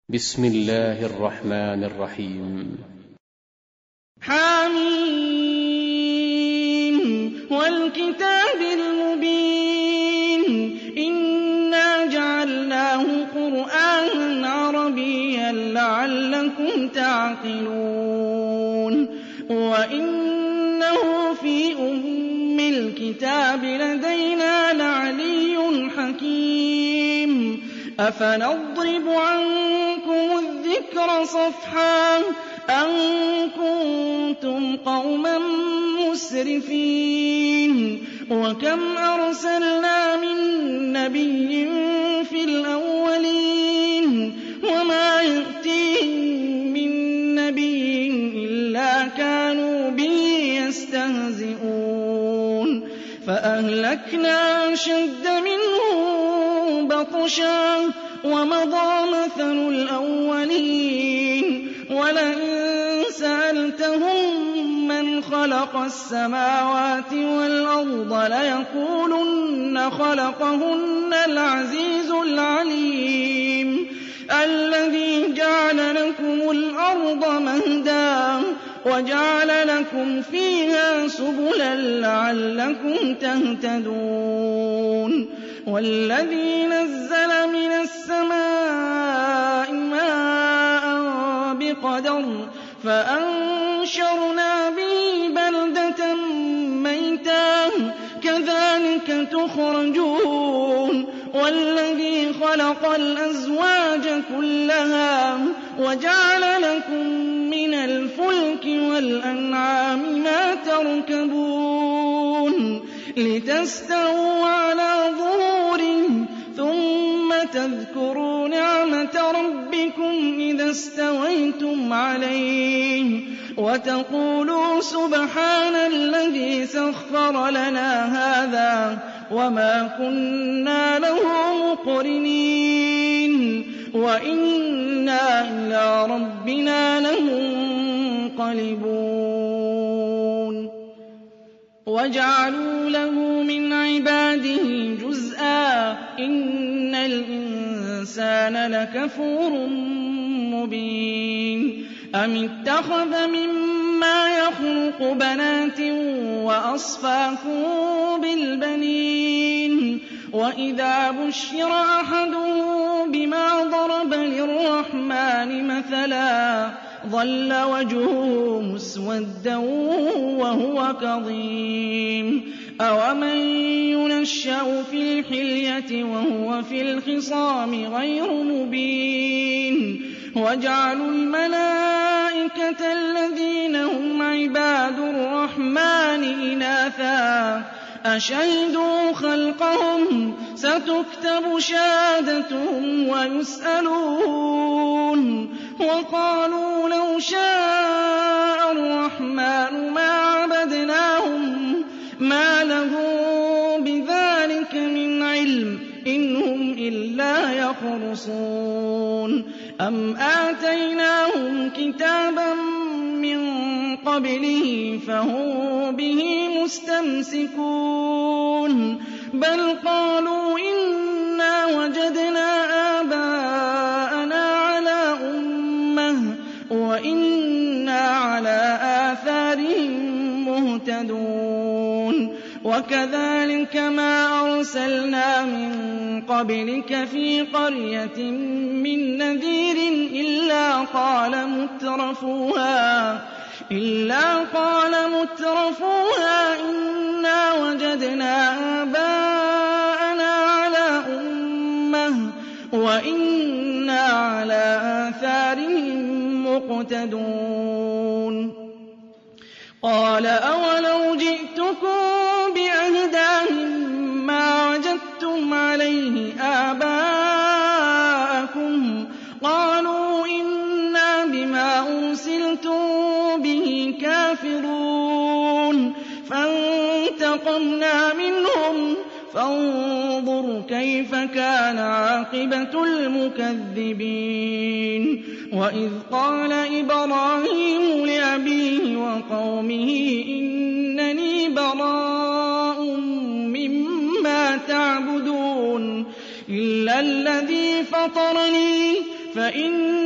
بسم الله الرحمن الرحيم. حميم والكتاب المبين إنا جعلناه قرآنا عربيا لعلكم تعقلون وإنه في أم الكتاب لدينا لعلي حكيم أفنضرب عنكم الذكر صفحا أن كنتم قوما مسرفين وكم أرسلنا من نبي في الأولين وما يأتيهم من نبي إلا كانوا به يستهزئون فأهلكنا أشد منهم بطشا ومضى مثل الأولين ولئن سألتهم من خلق السماوات والأرض ليقولن خلقهن العزيز العليم الذي جعل لكم الأرض مهدا وجعل لكم فيها سبلا لعلكم تهتدون والذي نزل من السماء ماء بقدر فأنشرنا به بلدة ميتا كذلك تخرجون والذي خلق الأزواج كلها وجعل لكم من الفلك والأنعام ما تركبون لتستووا على ظهوره ثم تذكروا نعمة ربكم إذا استويتم عليه وتقولوا سبحان الذي سخر لنا هذا وما كنا له مقرنين وإنا إلى ربنا لمنقلبون وجعلوا له من عباده جزءا إن الإنسان لكفور مبين أم اتخذ مما يخلق بنات وأصفاكم بالبنين وإذا بشر أحدهم بما ضرب للرحمن مثلا ظل وجهه مسودا وهو كظيم أومن ينشأ في الحلية وهو في الخصام غير مبين وجعلوا الملائكة الذين هم عباد الرحمن إناثا أشهدوا خلقهم ستكتب شهادتهم ويسألون وقالوا لو شاء الرحمن ما عبدناهم ما لهم بذلك من علم إن هم إلا يخرصون أم آتيناهم كتابا من قبله فهم به مستمسكون بل قالوا إنا وجدنا آباءنا على أمة وإنا على آثارهم مهتدون وكذلك ما أرسلنا من قبلك في قرية من نذير إلا قال مترفوها إنا وجدنا آباءنا على أمة وإنا على آثارهم مقتدون قال أولو جئتكم بأهدى مما وجدتم عليه آباءكم قالوا إنا بما أرسلتم به كافرون فانتقمنا منهم فانظر كيف كان عاقبة المكذبين وإذ قال إبراهيم لأبيه وقومه إنني براء مما تعبدون إلا الذي فطرني فإن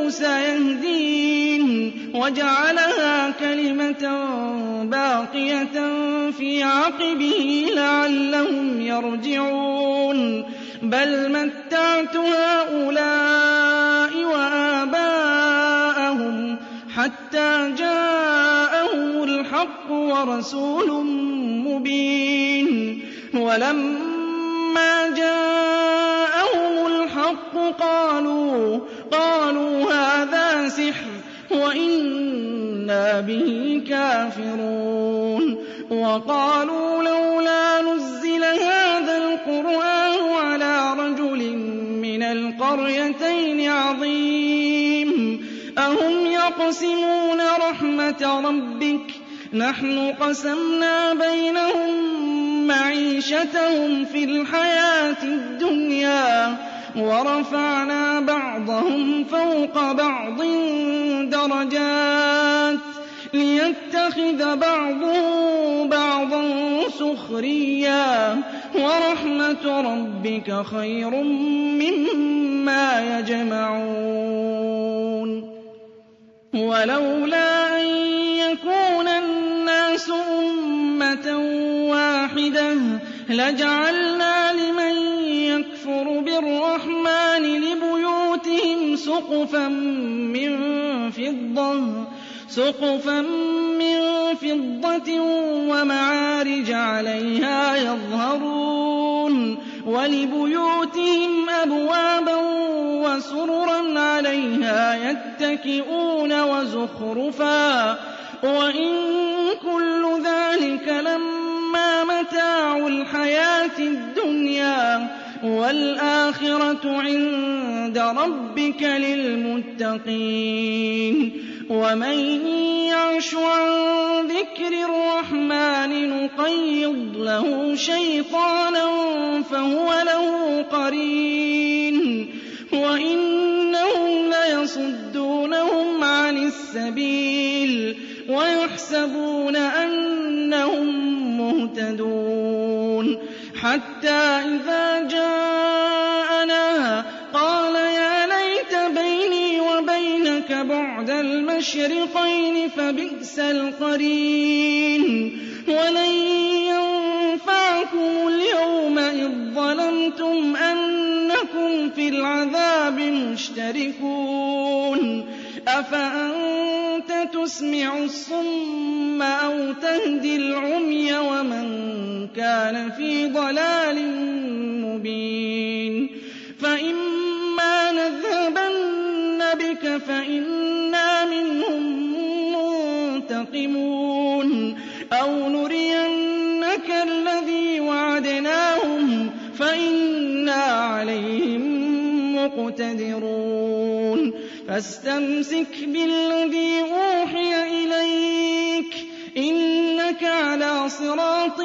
سيهدين وجعلها كلمة باقية في عقبه لعلهم يرجعون بل متعت هؤلاء وآباءهم حتى جاءهم الحق ورسول مبين ولما جاءهم الحق قالوا هذا سحر وإنا به كافرون وقالوا لولا نزل هذا القرآن على رجل من القريتين عظيم أهم يقسمون رحمة ربك نحن قسمنا بينهم معيشتهم في الحياة الدنيا ورفعنا بعضهم فوق بعض درجات ليتخذ بعضهم بعضا سخريا ورحمة ربك خير مما يجمعون ولولا أن يكون الناس أمة واحدة لجعلنا لمن يكفر بالرحمن لبيوتهم سقفا من فضة ومعارج عليها يظهرون ولبيوتهم أبوابا وسررا عليها يتكئون وزخرفا وإن كل ذلك لما متاع الحياة الدنيا والآخرة عند ربك للمتقين ومن يعش عن ذكر الرحمن نقيض له شيطانا فهو له قرين وإنهم ليصدونهم عن السبيل ويحسبون أنهم مهتدون حتى إذا جاءنا قال يا ليت بيني وبينك بعد المشرقين فبئس القرين ولن ينفعكم اليوم إذ ظلمتم أنكم في العذاب مشتركون أفأنت تسمع الصم أو تهدي العمي ومن كان في ضلال مبين فإما نذهبن بك فإنا منهم منتقمون أو نرينك الذي وعدناهم فإنا عليهم مقتدرون فاستمسك بالذي أوحي إليك إنك على صراط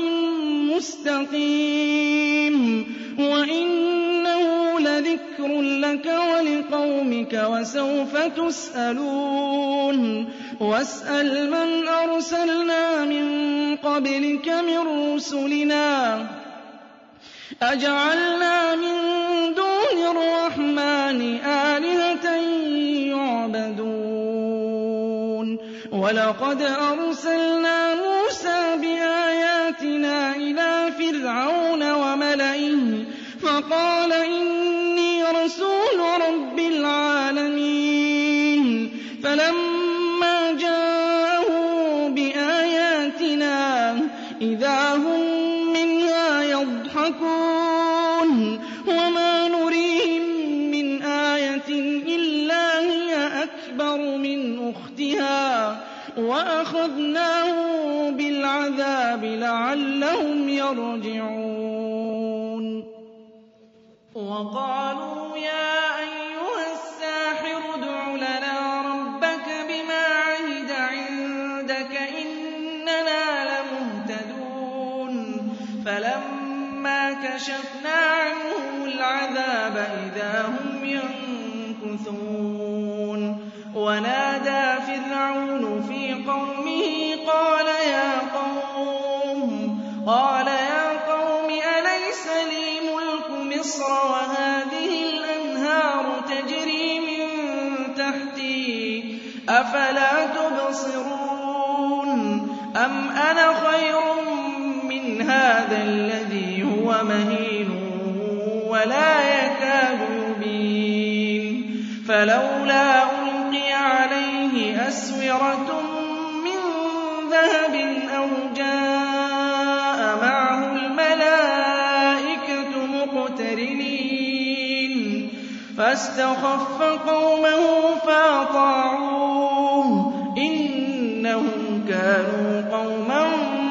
مستقيم وإنه لذكر لك ولقومك وسوف تسألون واسأل من أرسلنا من قبلك من رسلنا أجعلنا من دون الرحمن آلهة يعبدون ولقد أرسلنا موسى بآياتنا إلى فرعون وملئه فقال إني رسول رب العالمين فلما جاءه بآياتنا إذا هم منها يضحكون وما نريهم من آية إلا هي أكبر من أختها وأخذناه بالعذاب لعلهم يرجعون وقالوا يا أيها الساحر ادع لنا ربك بما عهد عندك إننا لمهتدون فلما كشفنا عنهم العذاب إذا هم ينكثون ونادى فرعون في قومه قال يا قوم أليس لي ملك مصر وهذه الأنهار تجري من تحتي أَفَلَا تُبْصِرُونَ أَمْ أَنَا خَيْرٌ مِّنْ هَٰذَا الَّذِي هُوَ مَهِينٌ وَلَا يَكَادُ يُبِينُ فَلَوْلَا أُلْقِيَ عَلَيْهِ أَسْوِرَةٌ مِّن ذَهَبٍ أَوْ جَاءَ مَعَهُ الْمَلَائِكَةُ مُقْتَرِنِينَ فَاسْتَخَفَّ قَوْمَهُ فَأَطَاعُوهُ إِنَّهُمْ كَانُوا قَوْمًا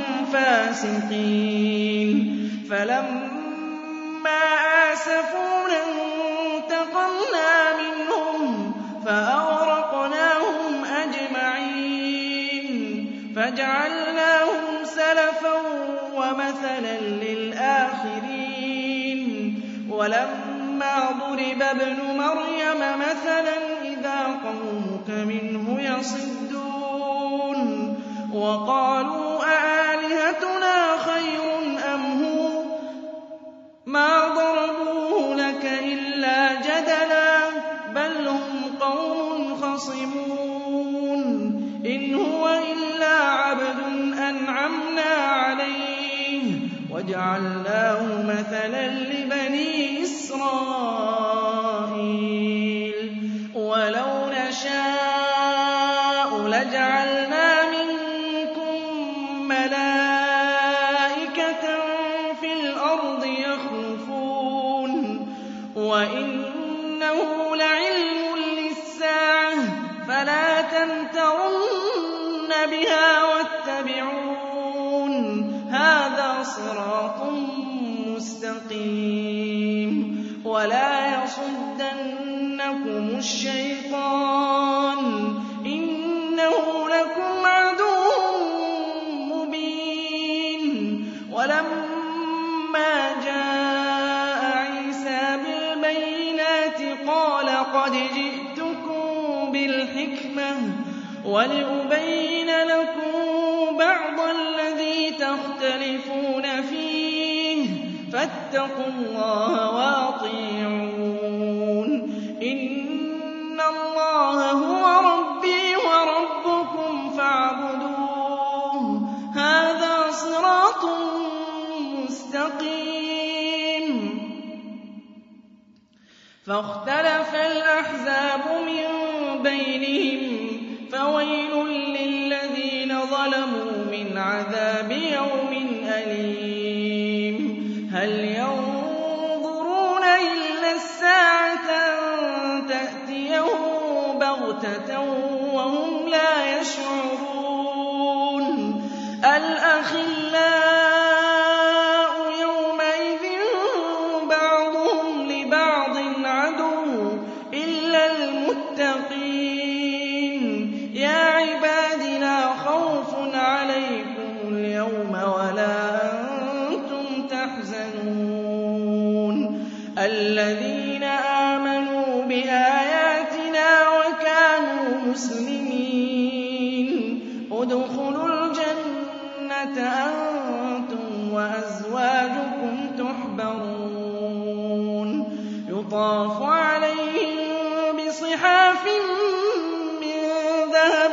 فَاسِقِينَ فَلَمَّا آسَفُونَا انتَقَمْنَا مِنْهُمْ فَأَغْرَقْنَاهُمْ أَجْمَعِينَ فَجَعَلْنَاهُمْ سَلَفًا وَمَثَلًا لِّلْآخِرِينَ وَلَمَّا ضُرِبَ ابْنُ مَرْيَمَ مَثَلًا إِذَا قَوْمُكَ مِنْهُ يَصِدُّونَ وَقَالُوا أَآلِهَتُنَا خَيْرٌ أَمْ هُوَ مَا ضَرَبُوهُ لَكَ إِلَّا جَدَلًا بَلْ هُمْ قَوْمٌ خَصِمُونَ إِنْ هُوَ إِلَّا عَبْدٌ أَنْعَمْنَا عَلَيْهِ وَجَعَلْنَاهُ مَثَلًا لِّبَنِي إِسْرَائِيلَ وَلَوْ نَشَاءُ لَجَعَلْنَا مِنكُم مَّلَائِكَةً فِي الْأَرْضِ يَخْلُفُونَ وَإِنَّهُ لَعِلْمٌ لِّلسَّاعَةِ فَلَا تَمْتَرُنَّ بِهَا وَاتَّبِعُونِ هَٰذَا صِرَاطٌ مُّسْتَقِيمٌ وَلَا يَصُدَّنَّكُمُ الشَّيْطَانُ إِنَّهُ لَكُمْ عَدُوٌّ مُّبِينٌ وَلَمَّا جَاءَ عِيسَىٰ بِالْبَيِّنَاتِ قَالَ قَدْ جِئْتُكُم بِالْحِكْمَةِ وَلِأُبَيِّنَ لَكُم بَعْضَ الَّذِي تَخْتَلِفُونَ فِيهِ فَاتَّقُوا اللَّهَ وَأَطِيعُونِ إِنَّ اللَّهَ هُوَ رَبِّي وَرَبُّكُمْ فَاعْبُدُوهُ هَٰذَا صِرَاطٌ مُّسْتَقِيمٌ فَاخْتَلَفَ الْأَحْزَابُ مِن بَيْنِهِمْ فَوَيْلٌ لِّلَّذِينَ ظَلَمُوا مِنْ عَذَابِ يَوْمٍ أَلِيمٍ هَلْ يَنظُرُونَ إِلَّا السَّاعَةَ أَن تَأْتِيَهُم بَغْتَةً وَهُمْ لَا يَشْعُرُونَ الْأَخِلَّاءُ يَوْمَئِذٍ بَعْضُهُمْ لِبَعْضٍ عَدُوٌّ إِلَّا الْمُتَّقِينَ يَا عِبَادِ لَا خَوْفٌ عَلَيْكُمُ الْيَوْمَ وَلَا أَنتُمْ تَحْزَنُونَ الَّذِينَ آمَنُوا بِآيَاتِنَا وَكَانُوا مُسْلِمِينَ ادْخُلُوا الْجَنَّةَ أَنتُمْ وَأَزْوَاجُكُمْ تُحْبَرُونَ يُطَافُ عَلَيْهِم بِصِحَافٍ مِّن ذَهَبٍ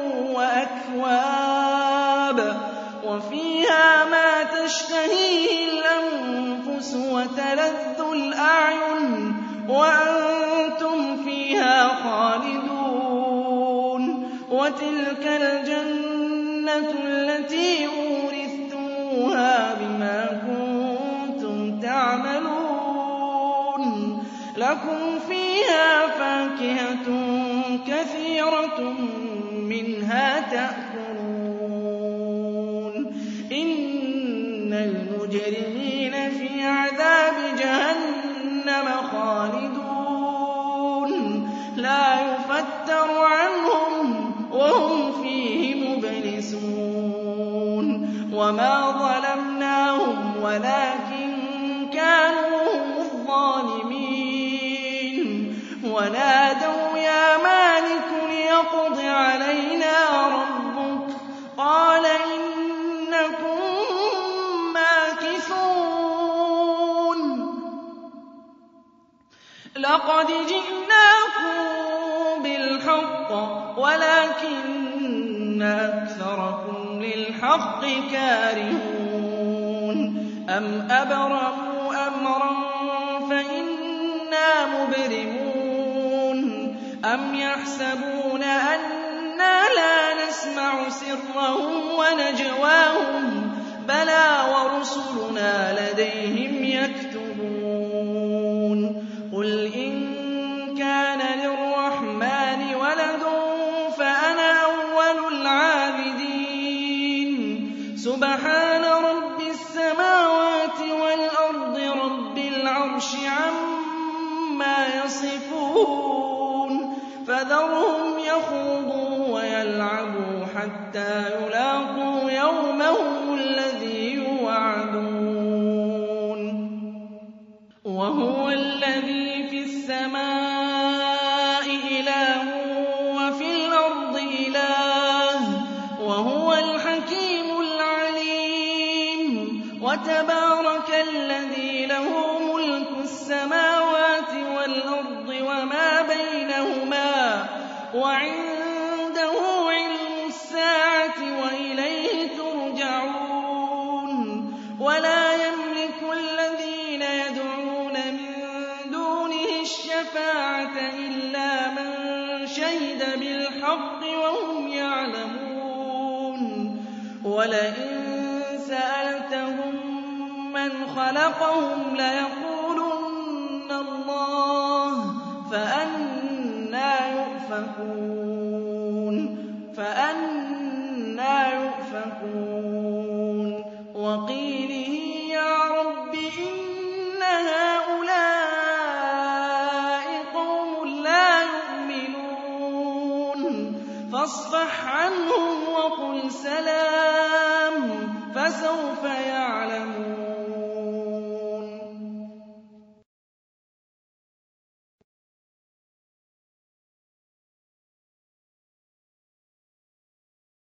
وَأَكْوَابٍ وَفِيهَا مَا تَشْتَهِيهِ الْأَنفُسُ وَتَلَذُّ الْأَعْيُنُ وَأَنتُمْ فِيهَا خَالِدُونَ وَتِلْكَ الْجَنَّةُ الَّتِي أُورِثْتُمُوهَا بِمَا كُنتُمْ تَعْمَلُونَ لَكُمْ فِيهَا فَاكِهَةٌ كَثِيرَةٌ مِّنْهَا تَأْكُلُونَ إِنَّ الْمُجْرِمِينَ فِي عَذَابِ جَهَنَّمَ خَالِدُونَ لَا يُفَتَّرُ عَنْهُمْ وَهُمْ فِيهِ مُبْلِسُونَ وَمَا ظَلَمْنَاهُمْ وَلَٰكِن كَانُوا هُمُ الظَّالِمِينَ وَنَادَوْا يَا مَالِكُ لِيَقْضِ عَلَيْنَا رَبُّكَ قَالَ إِنَّكُم مَّاكِثُونَ لَقَدْ جِئْنَاكُم بِالْحَقِّ وَلَٰكِنَّ لِلْحَقِّ كَارِهُونَ أَمْ أَبْرَمُوا أَمْرًا فَإِنَّا مُبْرِمُونَ أَمْ يَحْسَبُونَ أَنَّا لَا نَسْمَعُ سِرَّهُمْ وَنَجْوَاهُم بَلَىٰ وَرُسُلُنَا لَدَيْهِمْ يَكْتُبُونَ قُلْ إِن كَانَ لِلرَّحْمَٰنِ وَلَدٌ فَأَنَا أَوَّلُ الْعَابِدِينَ سُبْحَانَ رَبِّ السَّمَاوَاتِ وَالْأَرْضِ رَبِّ الْعَرْشِ عَمَّا يَصِفُونَ فَذَرْهُمْ يَخُوضُوا وَيَلْعَبُوا حَتَّىٰ يُلَاقُوا يَوْمَهُمُ الَّذِي يُوعَدُونَ وَهُوَ الَّذِي فِي السَّمَاءِ إِلَٰهٌ وَفِي الْأَرْضِ إِلَٰهٌ وَهُوَ الْحَكِيمُ الْعَلِيمُ وَتَبَارَكَ الَّذِي لَهُ مُلْكُ السَّمَاوَاتِ وَالْأَرْضِ وَمَا بَيْنَهُمَا وَعِندَهُ عِلْمُ السَّاعَةِ وَإِلَيْهِ تُرْجَعُونَ وَلَا يَمْلِكُ الَّذِينَ يَدْعُونَ مِن دُونِهِ الشَّفَاعَةَ إِلَّا مَن شَهِدَ بِالْحَقِّ وَهُمْ يَعْلَمُونَ وَلَئِن سَأَلْتَهُم مَّنْ خَلَقَهُمْ لَيَقُولُنَّ اللَّهُ فَأَنَّىٰ يُؤْفَكُونَ وَقِيلِهِ يَا رَبِّ إِنَّ هَٰؤُلَاءِ قَوْمٌ لَّا يُؤْمِنُونَ فَاصْفَحْ عَنْهُمْ وَقُلْ سَلَامٌ